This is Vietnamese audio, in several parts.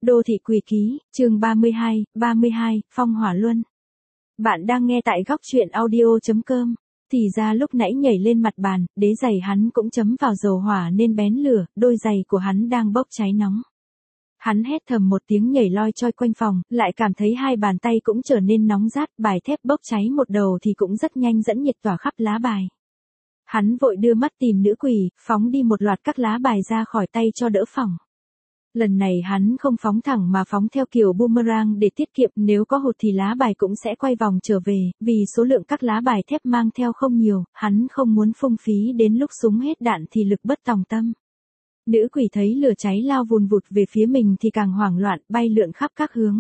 Đô thị Quỷ Ký, chương 32, Phong Hỏa Luân. Bạn đang nghe tại góc truyện audio.com. Thì ra lúc nãy nhảy lên mặt bàn, đế giày hắn cũng chấm vào dầu hỏa nên bén lửa, đôi giày của hắn đang bốc cháy nóng. Hắn hét thầm một tiếng nhảy loi choi quanh phòng, lại cảm thấy hai bàn tay cũng trở nên nóng rát, bài thép bốc cháy một đầu thì cũng rất nhanh dẫn nhiệt tỏa khắp lá bài. Hắn vội đưa mắt tìm nữ quỷ, phóng đi một loạt các lá bài ra khỏi tay cho đỡ phỏng. Lần này hắn không phóng thẳng mà phóng theo kiểu boomerang để tiết kiệm, nếu có hụt thì lá bài cũng sẽ quay vòng trở về, vì số lượng các lá bài thép mang theo không nhiều, hắn không muốn phung phí đến lúc súng hết đạn thì lực bất tòng tâm. Nữ quỷ thấy lửa cháy lao vùn vụt về phía mình thì càng hoảng loạn, bay lượn khắp các hướng.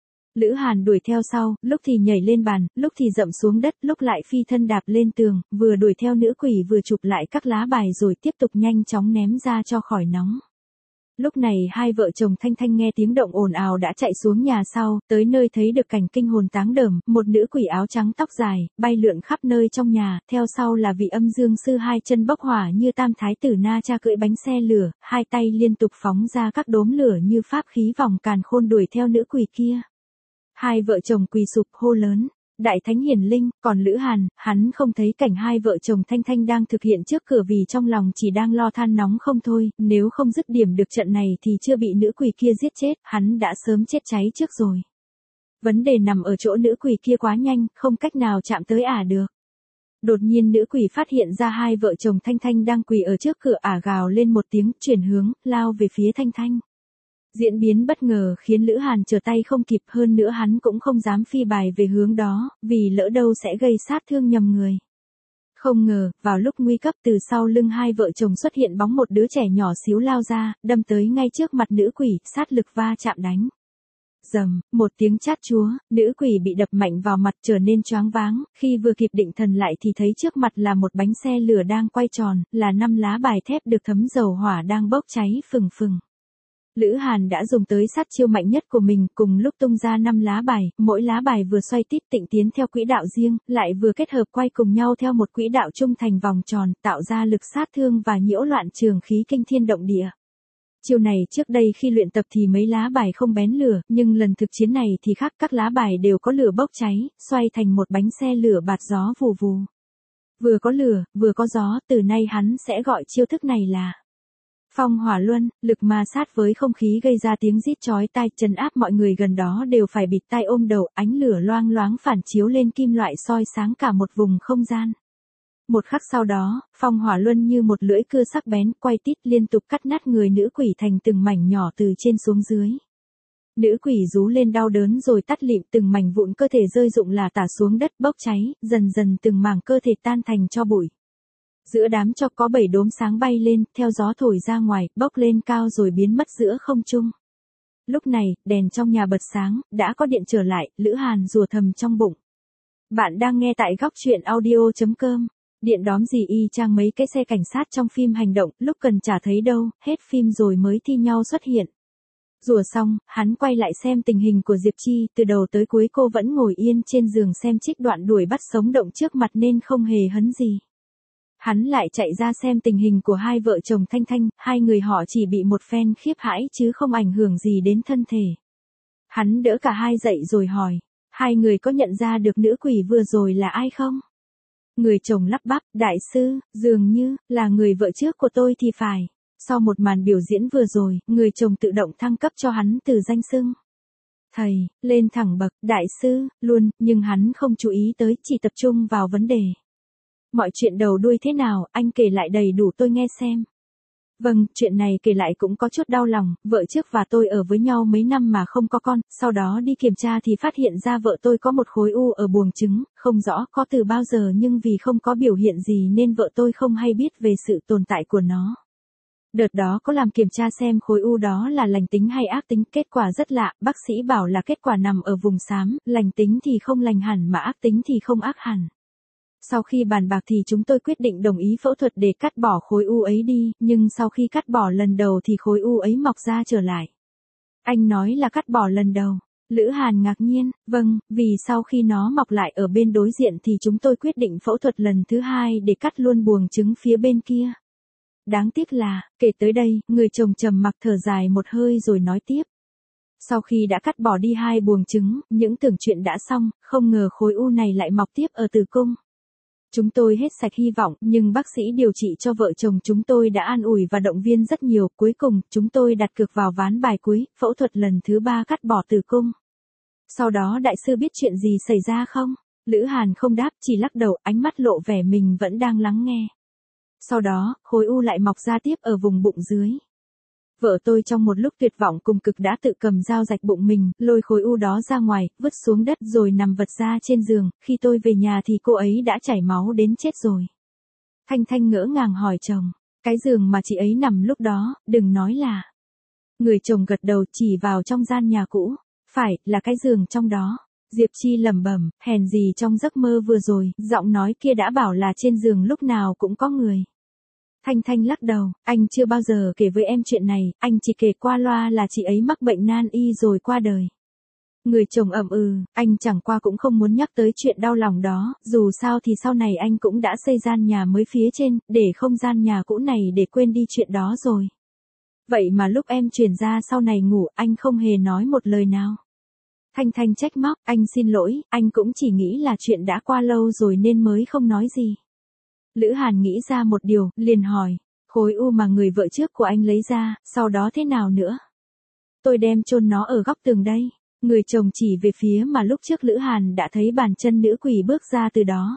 Lữ Hàn đuổi theo sau, lúc thì nhảy lên bàn, lúc thì dậm xuống đất, lúc lại phi thân đạp lên tường, vừa đuổi theo nữ quỷ vừa chụp lại các lá bài rồi tiếp tục nhanh chóng ném ra cho khỏi nóng. Lúc này hai vợ chồng Thanh Thanh nghe tiếng động ồn ào đã chạy xuống nhà sau, tới nơi thấy được cảnh kinh hồn táng đờm, một nữ quỷ áo trắng tóc dài, bay lượn khắp nơi trong nhà, theo sau là vị âm dương sư hai chân bốc hỏa như tam thái tử Na Cha cưỡi bánh xe lửa, hai tay liên tục phóng ra các đốm lửa như pháp khí vòng càn khôn đuổi theo nữ quỷ kia. Hai vợ chồng quỳ sụp hô lớn. Đại thánh hiển linh, còn Lữ Hàn, hắn không thấy cảnh hai vợ chồng Thanh Thanh đang thực hiện trước cửa vì trong lòng chỉ đang lo than nóng không thôi, nếu không dứt điểm được trận này thì chưa bị nữ quỷ kia giết chết, hắn đã sớm chết cháy trước rồi. Vấn đề nằm ở chỗ nữ quỷ kia quá nhanh, không cách nào chạm tới được. Đột nhiên nữ quỷ phát hiện ra hai vợ chồng Thanh Thanh đang quỳ ở trước cửa gào lên một tiếng, chuyển hướng, lao về phía Thanh Thanh. Diễn biến bất ngờ khiến Lữ Hàn trở tay không kịp, hơn nữa hắn cũng không dám phi bài về hướng đó, vì lỡ đâu sẽ gây sát thương nhầm người. Không ngờ, vào lúc nguy cấp từ sau lưng hai vợ chồng xuất hiện bóng một đứa trẻ nhỏ xíu lao ra, đâm tới ngay trước mặt nữ quỷ, sát lực va chạm đánh. Rầm, một tiếng chát chúa, nữ quỷ bị đập mạnh vào mặt trở nên choáng váng, khi vừa kịp định thần lại thì thấy trước mặt là một bánh xe lửa đang quay tròn, là 5 lá bài thép được thấm dầu hỏa đang bốc cháy phừng phừng. Lữ Hàn đã dùng tới sát chiêu mạnh nhất của mình, cùng lúc tung ra 5 lá bài, mỗi lá bài vừa xoay tít tịnh tiến theo quỹ đạo riêng, lại vừa kết hợp quay cùng nhau theo một quỹ đạo trung thành vòng tròn, tạo ra lực sát thương và nhiễu loạn trường khí kinh thiên động địa. Chiêu này trước đây khi luyện tập thì mấy lá bài không bén lửa, nhưng lần thực chiến này thì khác, các lá bài đều có lửa bốc cháy, xoay thành một bánh xe lửa bạt gió vù vù. Vừa có lửa, vừa có gió, từ nay hắn sẽ gọi chiêu thức này là Phong Hỏa Luân, lực ma sát với không khí gây ra tiếng rít chói tai, trấn áp mọi người gần đó đều phải bịt tai ôm đầu, ánh lửa loang loáng phản chiếu lên kim loại soi sáng cả một vùng không gian. Một khắc sau đó, Phong Hỏa Luân như một lưỡi cưa sắc bén, quay tít liên tục cắt nát người nữ quỷ thành từng mảnh nhỏ từ trên xuống dưới. Nữ quỷ rú lên đau đớn rồi tắt lịm, từng mảnh vụn cơ thể rơi rụng là tả xuống đất bốc cháy, dần dần từng mảng cơ thể tan thành tro bụi. Giữa đám tro có 7 đốm sáng bay lên, theo gió thổi ra ngoài, bốc lên cao rồi biến mất giữa không trung. Lúc này, đèn trong nhà bật sáng, đã có điện trở lại, Lữ Hàn rủa thầm trong bụng. Bạn đang nghe tại góc truyện audio.com. Điện đóm gì y chang mấy cái xe cảnh sát trong phim hành động, lúc cần chả thấy đâu, hết phim rồi mới thi nhau xuất hiện. Rủa xong, hắn quay lại xem tình hình của Diệp Chi, từ đầu tới cuối cô vẫn ngồi yên trên giường xem trích đoạn đuổi bắt sống động trước mặt nên không hề hấn gì. Hắn lại chạy ra xem tình hình của hai vợ chồng Thanh Thanh, hai người họ chỉ bị một phen khiếp hãi chứ không ảnh hưởng gì đến thân thể. Hắn đỡ cả hai dậy rồi hỏi, hai người có nhận ra được nữ quỷ vừa rồi là ai không? Người chồng lắp bắp, đại sư, dường như là người vợ trước của tôi thì phải. Sau một màn biểu diễn vừa rồi, người chồng tự động thăng cấp cho hắn từ danh xưng thầy, lên thẳng bậc, đại sư, luôn, nhưng hắn không chú ý tới, chỉ tập trung vào vấn đề. Mọi chuyện đầu đuôi thế nào, anh kể lại đầy đủ tôi nghe xem. Vâng, chuyện này kể lại cũng có chút đau lòng, vợ trước và tôi ở với nhau mấy năm mà không có con, sau đó đi kiểm tra thì phát hiện ra vợ tôi có một khối u ở buồng trứng, không rõ có từ bao giờ nhưng vì không có biểu hiện gì nên vợ tôi không hay biết về sự tồn tại của nó. Đợt đó có làm kiểm tra xem khối u đó là lành tính hay ác tính, kết quả rất lạ, bác sĩ bảo là kết quả nằm ở vùng xám, lành tính thì không lành hẳn mà ác tính thì không ác hẳn. Sau khi bàn bạc thì chúng tôi quyết định đồng ý phẫu thuật để cắt bỏ khối u ấy đi, nhưng sau khi cắt bỏ lần đầu thì khối u ấy mọc ra trở lại. Anh nói là cắt bỏ lần đầu. Lữ Hàn ngạc nhiên, vâng, vì sau khi nó mọc lại ở bên đối diện thì chúng tôi quyết định phẫu thuật lần thứ hai để cắt luôn buồng trứng phía bên kia. Đáng tiếc là, kể tới đây, người chồng trầm mặc thở dài một hơi rồi nói tiếp. Sau khi đã cắt bỏ đi 2 buồng trứng, những tưởng chuyện đã xong, không ngờ khối u này lại mọc tiếp ở tử cung. Chúng tôi hết sạch hy vọng, nhưng bác sĩ điều trị cho vợ chồng chúng tôi đã an ủi và động viên rất nhiều. Cuối cùng, chúng tôi đặt cược vào ván bài cuối, phẫu thuật lần thứ 3 cắt bỏ tử cung. Sau đó đại sư biết chuyện gì xảy ra không? Lữ Hàn không đáp, chỉ lắc đầu, ánh mắt lộ vẻ mình vẫn đang lắng nghe. Sau đó, khối u lại mọc ra tiếp ở vùng bụng dưới. Vợ tôi trong một lúc tuyệt vọng cùng cực đã tự cầm dao rạch bụng mình, lôi khối u đó ra ngoài, vứt xuống đất rồi nằm vật ra trên giường. Khi tôi về nhà thì cô ấy đã chảy máu đến chết rồi. Thanh Thanh ngỡ ngàng hỏi chồng, cái giường mà chị ấy nằm lúc đó, đừng nói là. Người chồng gật đầu chỉ vào trong gian nhà cũ, phải, là cái giường trong đó. Diệp Chi lẩm bẩm, hèn gì trong giấc mơ vừa rồi, giọng nói kia đã bảo là trên giường lúc nào cũng có người. Thanh Thanh lắc đầu, anh chưa bao giờ kể với em chuyện này, anh chỉ kể qua loa là chị ấy mắc bệnh nan y rồi qua đời. Người chồng ậm anh chẳng qua cũng không muốn nhắc tới chuyện đau lòng đó, dù sao thì sau này anh cũng đã xây gian nhà mới phía trên, để không gian nhà cũ này để quên đi chuyện đó rồi. Vậy mà lúc em chuyển ra sau này ngủ, anh không hề nói một lời nào. Thanh Thanh trách móc, anh xin lỗi, anh cũng chỉ nghĩ là chuyện đã qua lâu rồi nên mới không nói gì. Lữ Hàn nghĩ ra một điều, liền hỏi, khối u mà người vợ trước của anh lấy ra, sau đó thế nào nữa? Tôi đem chôn nó ở góc tường đây. Người chồng chỉ về phía mà lúc trước Lữ Hàn đã thấy bàn chân nữ quỷ bước ra từ đó.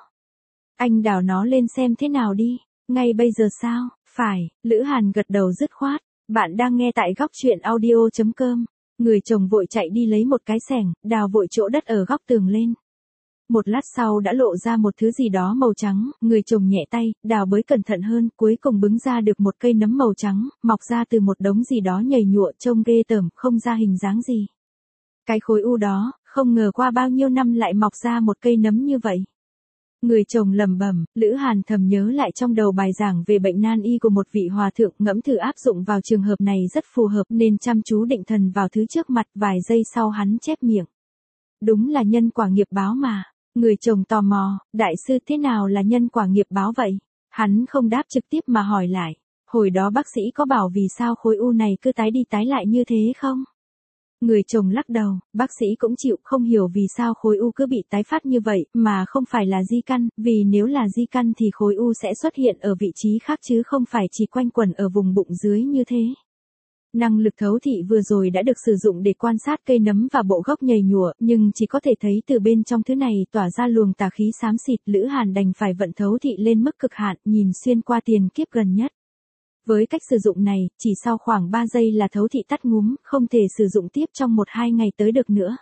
Anh đào nó lên xem thế nào đi, ngay bây giờ sao? Phải, Lữ Hàn gật đầu dứt khoát. Bạn đang nghe tại góc truyện audio.com. Người chồng vội chạy đi lấy một cái xẻng, đào vội chỗ đất ở góc tường lên. Một lát sau đã lộ ra một thứ gì đó màu trắng, người chồng nhẹ tay, đào bới cẩn thận hơn, cuối cùng bứng ra được một cây nấm màu trắng, mọc ra từ một đống gì đó nhầy nhụa trông ghê tởm, không ra hình dáng gì. Cái khối u đó, không ngờ qua bao nhiêu năm lại mọc ra một cây nấm như vậy. Người chồng lẩm bẩm, Lữ Hàn thầm nhớ lại trong đầu bài giảng về bệnh nan y của một vị hòa thượng, ngẫm thử áp dụng vào trường hợp này rất phù hợp nên chăm chú định thần vào thứ trước mặt, vài giây sau hắn chép miệng. Đúng là nhân quả nghiệp báo mà. Người chồng tò mò, đại sư thế nào là nhân quả nghiệp báo vậy? Hắn không đáp trực tiếp mà hỏi lại, hồi đó bác sĩ có bảo vì sao khối u này cứ tái đi tái lại như thế không? Người chồng lắc đầu, bác sĩ cũng chịu, không hiểu vì sao khối u cứ bị tái phát như vậy, mà không phải là di căn, vì nếu là di căn thì khối u sẽ xuất hiện ở vị trí khác chứ không phải chỉ quanh quẩn ở vùng bụng dưới như thế. Năng lực thấu thị vừa rồi đã được sử dụng để quan sát cây nấm và bộ gốc nhầy nhụa, nhưng chỉ có thể thấy từ bên trong thứ này tỏa ra luồng tà khí xám xịt. Lữ Hàn đành phải vận thấu thị lên mức cực hạn, nhìn xuyên qua tiền kiếp gần nhất. Với cách sử dụng này, chỉ sau khoảng 3 giây là thấu thị tắt ngúm, không thể sử dụng tiếp trong 1-2 ngày tới được nữa.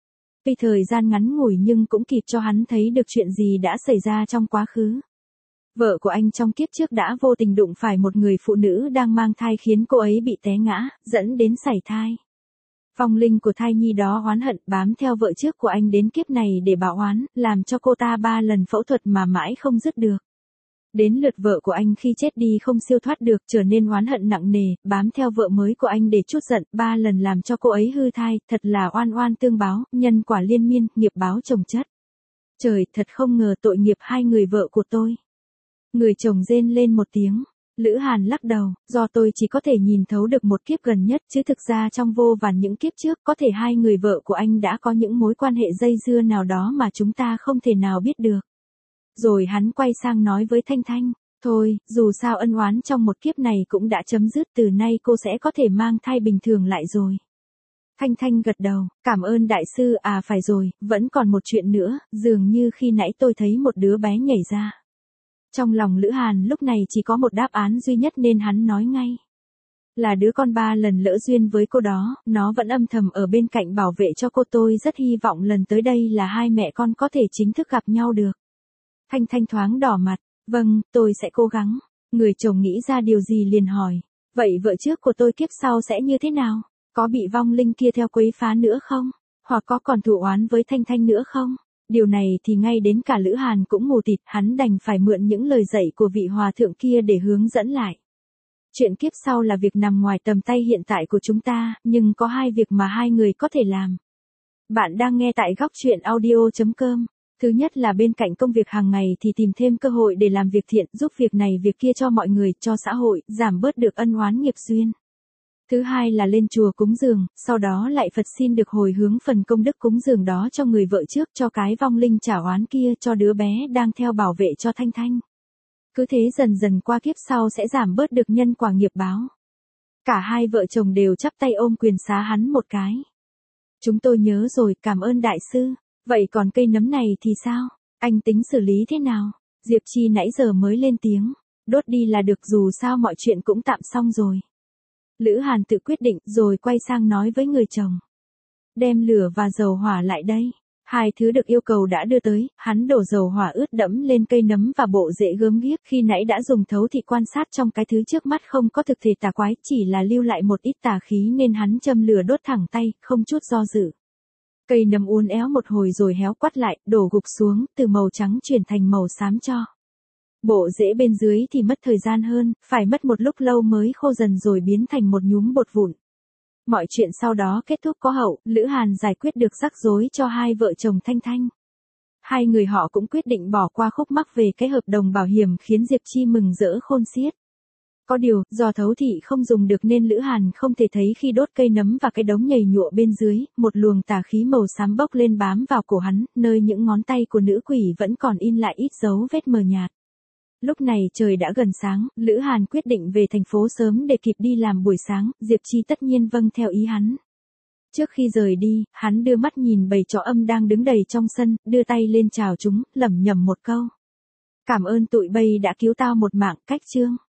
Vì thời gian ngắn ngủi nhưng cũng kịp cho hắn thấy được chuyện gì đã xảy ra trong quá khứ. Vợ của anh trong kiếp trước đã vô tình đụng phải một người phụ nữ đang mang thai khiến cô ấy bị té ngã, dẫn đến sảy thai. Vong linh của thai nhi đó oán hận bám theo vợ trước của anh đến kiếp này để báo oán, làm cho cô ta 3 lần phẫu thuật mà mãi không dứt được. Đến lượt vợ của anh khi chết đi không siêu thoát được, trở nên oán hận nặng nề, bám theo vợ mới của anh để trút giận, 3 lần làm cho cô ấy hư thai, thật là oan oan tương báo, nhân quả liên miên, nghiệp báo chồng chất. Trời, thật không ngờ tội nghiệp 2 người vợ của tôi. Người chồng rên lên một tiếng. Lữ Hàn lắc đầu, do tôi chỉ có thể nhìn thấu được một kiếp gần nhất, chứ thực ra trong vô vàn những kiếp trước, có thể 2 người vợ của anh đã có những mối quan hệ dây dưa nào đó mà chúng ta không thể nào biết được. Rồi hắn quay sang nói với Thanh Thanh, thôi, dù sao ân oán trong một kiếp này cũng đã chấm dứt, từ nay cô sẽ có thể mang thai bình thường lại rồi. Thanh Thanh gật đầu, cảm ơn đại sư, à phải rồi, vẫn còn một chuyện nữa, dường như khi nãy tôi thấy một đứa bé nhảy ra. Trong lòng Lữ Hàn lúc này chỉ có một đáp án duy nhất nên hắn nói ngay. Là đứa con 3 lần lỡ duyên với cô đó, nó vẫn âm thầm ở bên cạnh bảo vệ cho cô, tôi rất hy vọng lần tới đây là 2 mẹ con có thể chính thức gặp nhau được. Thanh Thanh thoáng đỏ mặt, vâng, tôi sẽ cố gắng. Người chồng nghĩ ra điều gì liền hỏi, vậy vợ trước của tôi kiếp sau sẽ như thế nào? Có bị vong linh kia theo quấy phá nữa không? Hoặc có còn thù oán với Thanh Thanh nữa không? Điều này thì ngay đến cả Lữ Hàn cũng mù tịt, hắn đành phải mượn những lời dạy của vị hòa thượng kia để hướng dẫn lại. Chuyện kiếp sau là việc nằm ngoài tầm tay hiện tại của chúng ta, nhưng có 2 việc mà 2 người có thể làm. Bạn đang nghe tại góc truyện audio.com. Thứ nhất là bên cạnh công việc hàng ngày thì tìm thêm cơ hội để làm việc thiện, giúp việc này việc kia cho mọi người, cho xã hội, giảm bớt được ân oán nghiệp duyên. Thứ hai là lên chùa cúng dường, sau đó lại Phật xin được hồi hướng phần công đức cúng dường đó cho người vợ trước, cho cái vong linh trả oán kia, cho đứa bé đang theo bảo vệ cho Thanh Thanh. Cứ thế dần dần qua kiếp sau sẽ giảm bớt được nhân quả nghiệp báo. Cả hai vợ chồng đều chắp tay ôm quyền xá hắn một cái. Chúng tôi nhớ rồi, cảm ơn đại sư. Vậy còn cây nấm này thì sao? Anh tính xử lý thế nào? Diệp Chi nãy giờ mới lên tiếng. Đốt đi là được, dù sao mọi chuyện cũng tạm xong rồi. Lữ Hàn tự quyết định rồi quay sang nói với người chồng. Đem lửa và dầu hỏa lại đây. Hai thứ được yêu cầu đã đưa tới, hắn đổ dầu hỏa ướt đẫm lên cây nấm và bộ rễ gớm ghiếc, khi nãy đã dùng thấu thị quan sát trong cái thứ trước mắt không có thực thể tà quái, chỉ là lưu lại một ít tà khí nên hắn châm lửa đốt thẳng tay, không chút do dự. Cây nấm uốn éo một hồi rồi héo quắt lại, đổ gục xuống, từ màu trắng chuyển thành màu xám cho. Bộ rễ bên dưới thì mất thời gian hơn, phải mất một lúc lâu mới khô dần rồi biến thành một nhúm bột vụn. Mọi chuyện sau đó kết thúc có hậu, Lữ Hàn giải quyết được rắc rối cho hai vợ chồng Thanh Thanh. Hai người họ cũng quyết định bỏ qua khúc mắc về cái hợp đồng bảo hiểm khiến Diệp Chi mừng rỡ khôn xiết. Có điều, do thấu thị không dùng được nên Lữ Hàn không thể thấy khi đốt cây nấm và cái đống nhầy nhụa bên dưới, một luồng tà khí màu xám bốc lên bám vào cổ hắn, nơi những ngón tay của nữ quỷ vẫn còn in lại ít dấu vết mờ nhạt. Lúc này trời đã gần sáng, Lữ Hàn quyết định về thành phố sớm để kịp đi làm buổi sáng, Diệp Chi tất nhiên vâng theo ý hắn. Trước khi rời đi, hắn đưa mắt nhìn bầy chó âm đang đứng đầy trong sân, đưa tay lên chào chúng, lẩm nhẩm một câu. Cảm ơn tụi bay đã cứu tao một mạng, cách chương.